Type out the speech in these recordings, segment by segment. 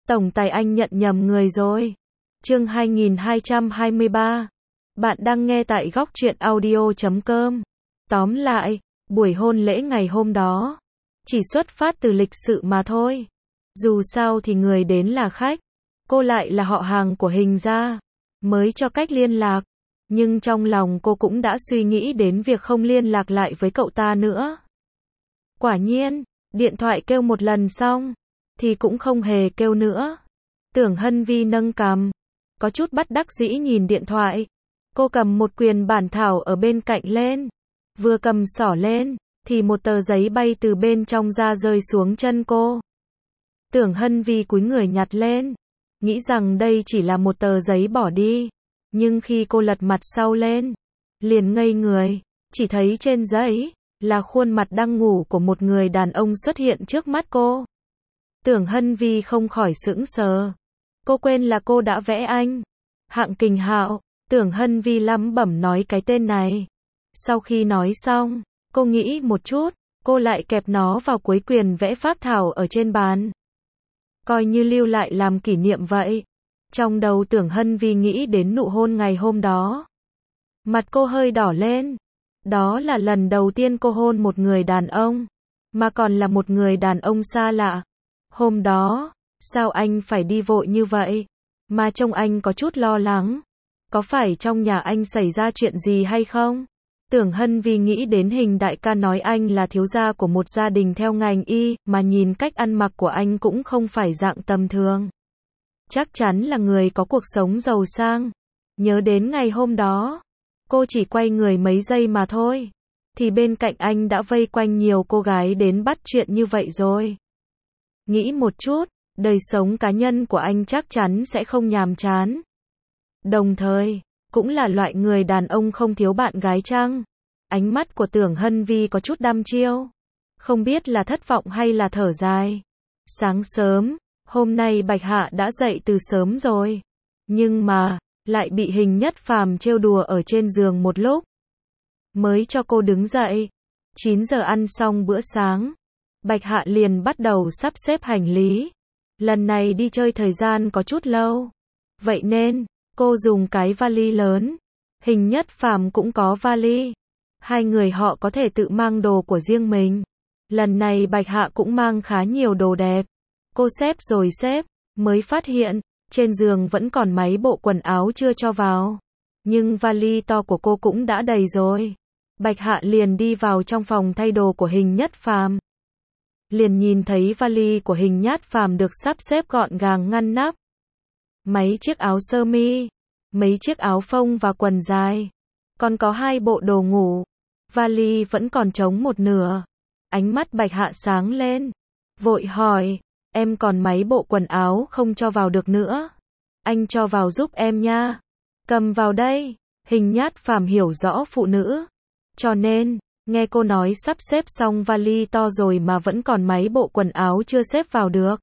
Tổng tài anh nhận nhầm người rồi. Chương 2223. Bạn đang nghe tại góc truyện audio.com. Tóm lại, buổi hôn lễ ngày hôm đó chỉ xuất phát từ lịch sự mà thôi. Dù sao thì người đến là khách, cô lại là họ hàng của Hình gia, mới cho cách liên lạc. Nhưng trong lòng cô cũng đã suy nghĩ đến việc không liên lạc lại với cậu ta nữa. Quả nhiên, điện thoại kêu một lần xong, thì cũng không hề kêu nữa. Tưởng Hân Vi nâng cằm, có chút bất đắc dĩ nhìn điện thoại. Cô cầm một quyển bản thảo ở bên cạnh lên. Vừa cầm xỏ lên, thì một tờ giấy bay từ bên trong ra rơi xuống chân cô. Tưởng Hân Vi cúi người nhặt lên, nghĩ rằng đây chỉ là một tờ giấy bỏ đi. Nhưng khi cô lật mặt sau lên, liền ngây người, chỉ thấy trên giấy là khuôn mặt đang ngủ của một người đàn ông xuất hiện trước mắt cô. Tưởng Hân Vi không khỏi sững sờ. Cô quên là cô đã vẽ anh. Hạng Kình Hạo. Tưởng Hân Vi lẩm bẩm nói cái tên này. Sau khi nói xong, cô nghĩ một chút, cô lại kẹp nó vào cuối quyển vẽ phác thảo ở trên bàn. Coi như lưu lại làm kỷ niệm vậy. Trong đầu Tưởng Hân Vi nghĩ đến nụ hôn ngày hôm đó. Mặt cô hơi đỏ lên. Đó là lần đầu tiên cô hôn một người đàn ông, mà còn là một người đàn ông xa lạ. Hôm đó, sao anh phải đi vội như vậy? Mà trông anh có chút lo lắng. Có phải trong nhà anh xảy ra chuyện gì hay không? Tưởng Hân Vi nghĩ đến Hình đại ca nói anh là thiếu gia của một gia đình theo ngành y, mà nhìn cách ăn mặc của anh cũng không phải dạng tầm thường. Chắc chắn là người có cuộc sống giàu sang. Nhớ đến ngày hôm đó, cô chỉ quay người mấy giây mà thôi, thì bên cạnh anh đã vây quanh nhiều cô gái đến bắt chuyện như vậy rồi. Nghĩ một chút, đời sống cá nhân của anh chắc chắn sẽ không nhàm chán. Đồng thời, cũng là loại người đàn ông không thiếu bạn gái chăng? Ánh mắt của Tưởng Hân Vi có chút đăm chiêu. Không biết là thất vọng hay là thở dài. Sáng sớm, hôm nay Bạch Hạ đã dậy từ sớm rồi. Nhưng mà, lại bị Hình Nhất Phàm trêu đùa ở trên giường một lúc. Mới cho cô đứng dậy. 9 giờ ăn xong bữa sáng. Bạch Hạ liền bắt đầu sắp xếp hành lý. Lần này đi chơi thời gian có chút lâu. Vậy nên, cô dùng cái vali lớn. Hình Nhất Phàm cũng có vali. Hai người họ có thể tự mang đồ của riêng mình. Lần này Bạch Hạ cũng mang khá nhiều đồ đẹp. Cô xếp rồi xếp, mới phát hiện, trên giường vẫn còn mấy bộ quần áo chưa cho vào. Nhưng vali to của cô cũng đã đầy rồi. Bạch Hạ liền đi vào trong phòng thay đồ của Hình Nhất Phàm. Liền nhìn thấy vali của Hình Nhất Phàm được sắp xếp gọn gàng ngăn nắp. Mấy chiếc áo sơ mi, mấy chiếc áo phông và quần dài. Còn có 2 bộ đồ ngủ. Vali vẫn còn trống một nửa. Ánh mắt Bạch Hạ sáng lên. Vội hỏi, em còn mấy bộ quần áo không cho vào được nữa. Anh cho vào giúp em nha. Cầm vào đây. Hình Nhất Phàm hiểu rõ phụ nữ. Cho nên, nghe cô nói sắp xếp xong vali to rồi mà vẫn còn mấy bộ quần áo chưa xếp vào được.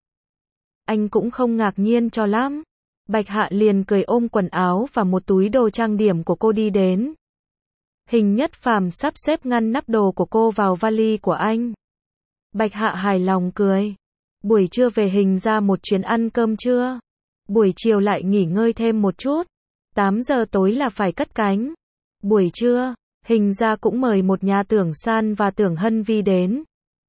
Anh cũng không ngạc nhiên cho lắm. Bạch Hạ liền cười ôm quần áo và một túi đồ trang điểm của cô đi đến. Hình Nhất Phàm sắp xếp ngăn nắp đồ của cô vào vali của anh. Bạch Hạ hài lòng cười. Buổi trưa về Hình ra một chuyến ăn cơm trưa. Buổi chiều lại nghỉ ngơi thêm một chút. 8 giờ tối là phải cất cánh. Buổi trưa, Hình ra cũng mời một nhà Tưởng San và Tưởng Hân Vi đến.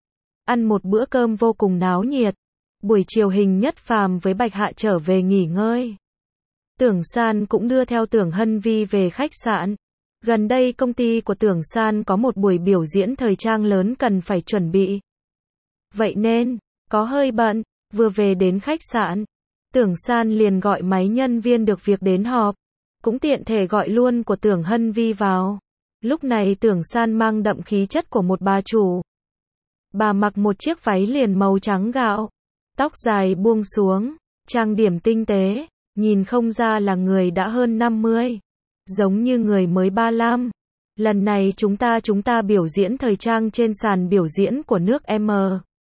Ăn một bữa cơm vô cùng náo nhiệt. Buổi chiều Hình Nhất Phàm với Bạch Hạ trở về nghỉ ngơi. Tưởng San cũng đưa theo Tưởng Hân Vi về khách sạn. Gần đây công ty của Tưởng San có một buổi biểu diễn thời trang lớn cần phải chuẩn bị. Vậy nên, có hơi bận, vừa về đến khách sạn, Tưởng San liền gọi mấy nhân viên được việc đến họp. Cũng tiện thể gọi luôn của Tưởng Hân Vi vào. Lúc này Tưởng San mang đậm khí chất của một bà chủ. Bà mặc một chiếc váy liền màu trắng gạo. Tóc dài buông xuống, trang điểm tinh tế, nhìn không ra là người đã hơn 50. Giống như người mới 35. Lần này chúng ta biểu diễn thời trang trên sàn biểu diễn của nước M.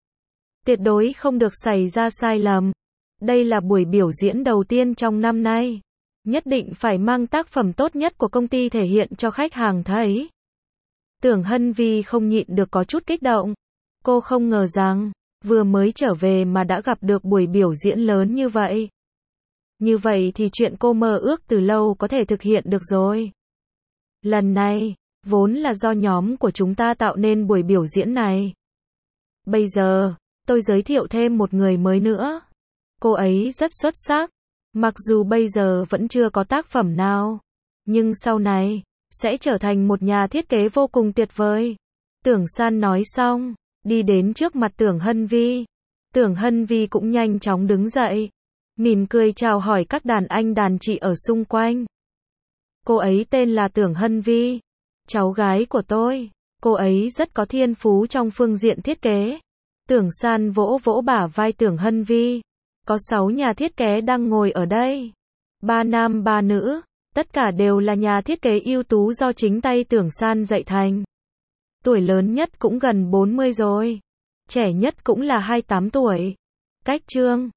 Tuyệt đối không được xảy ra sai lầm. Đây là buổi biểu diễn đầu tiên trong năm nay. Nhất định phải mang tác phẩm tốt nhất của công ty thể hiện cho khách hàng thấy. Tưởng Hân Vi không nhịn được có chút kích động. Cô không ngờ rằng, Vừa mới trở về mà đã gặp được buổi biểu diễn lớn như vậy. Như vậy thì chuyện cô mơ ước từ lâu có thể thực hiện được rồi. Lần này, vốn là do nhóm của chúng ta tạo nên buổi biểu diễn này. Bây giờ, tôi giới thiệu thêm một người mới nữa. Cô ấy rất xuất sắc. Mặc dù bây giờ vẫn chưa có tác phẩm nào, nhưng sau này, sẽ trở thành một nhà thiết kế vô cùng tuyệt vời. Tưởng San nói xong, đi đến trước mặt Tưởng Hân Vi. Tưởng Hân Vi cũng nhanh chóng đứng dậy, mỉm cười chào hỏi các đàn anh đàn chị ở xung quanh. Cô ấy tên là Tưởng Hân Vi, cháu gái của tôi. Cô ấy rất có thiên phú trong phương diện thiết kế. Tưởng San vỗ vỗ bả vai Tưởng Hân Vi. Có 6 nhà thiết kế đang ngồi ở đây. 3 nam 3 nữ, tất cả đều là nhà thiết kế ưu tú do chính tay Tưởng San dạy thành. Tuổi lớn nhất cũng gần 40 rồi. Trẻ nhất cũng là 28 tuổi. Cách Trương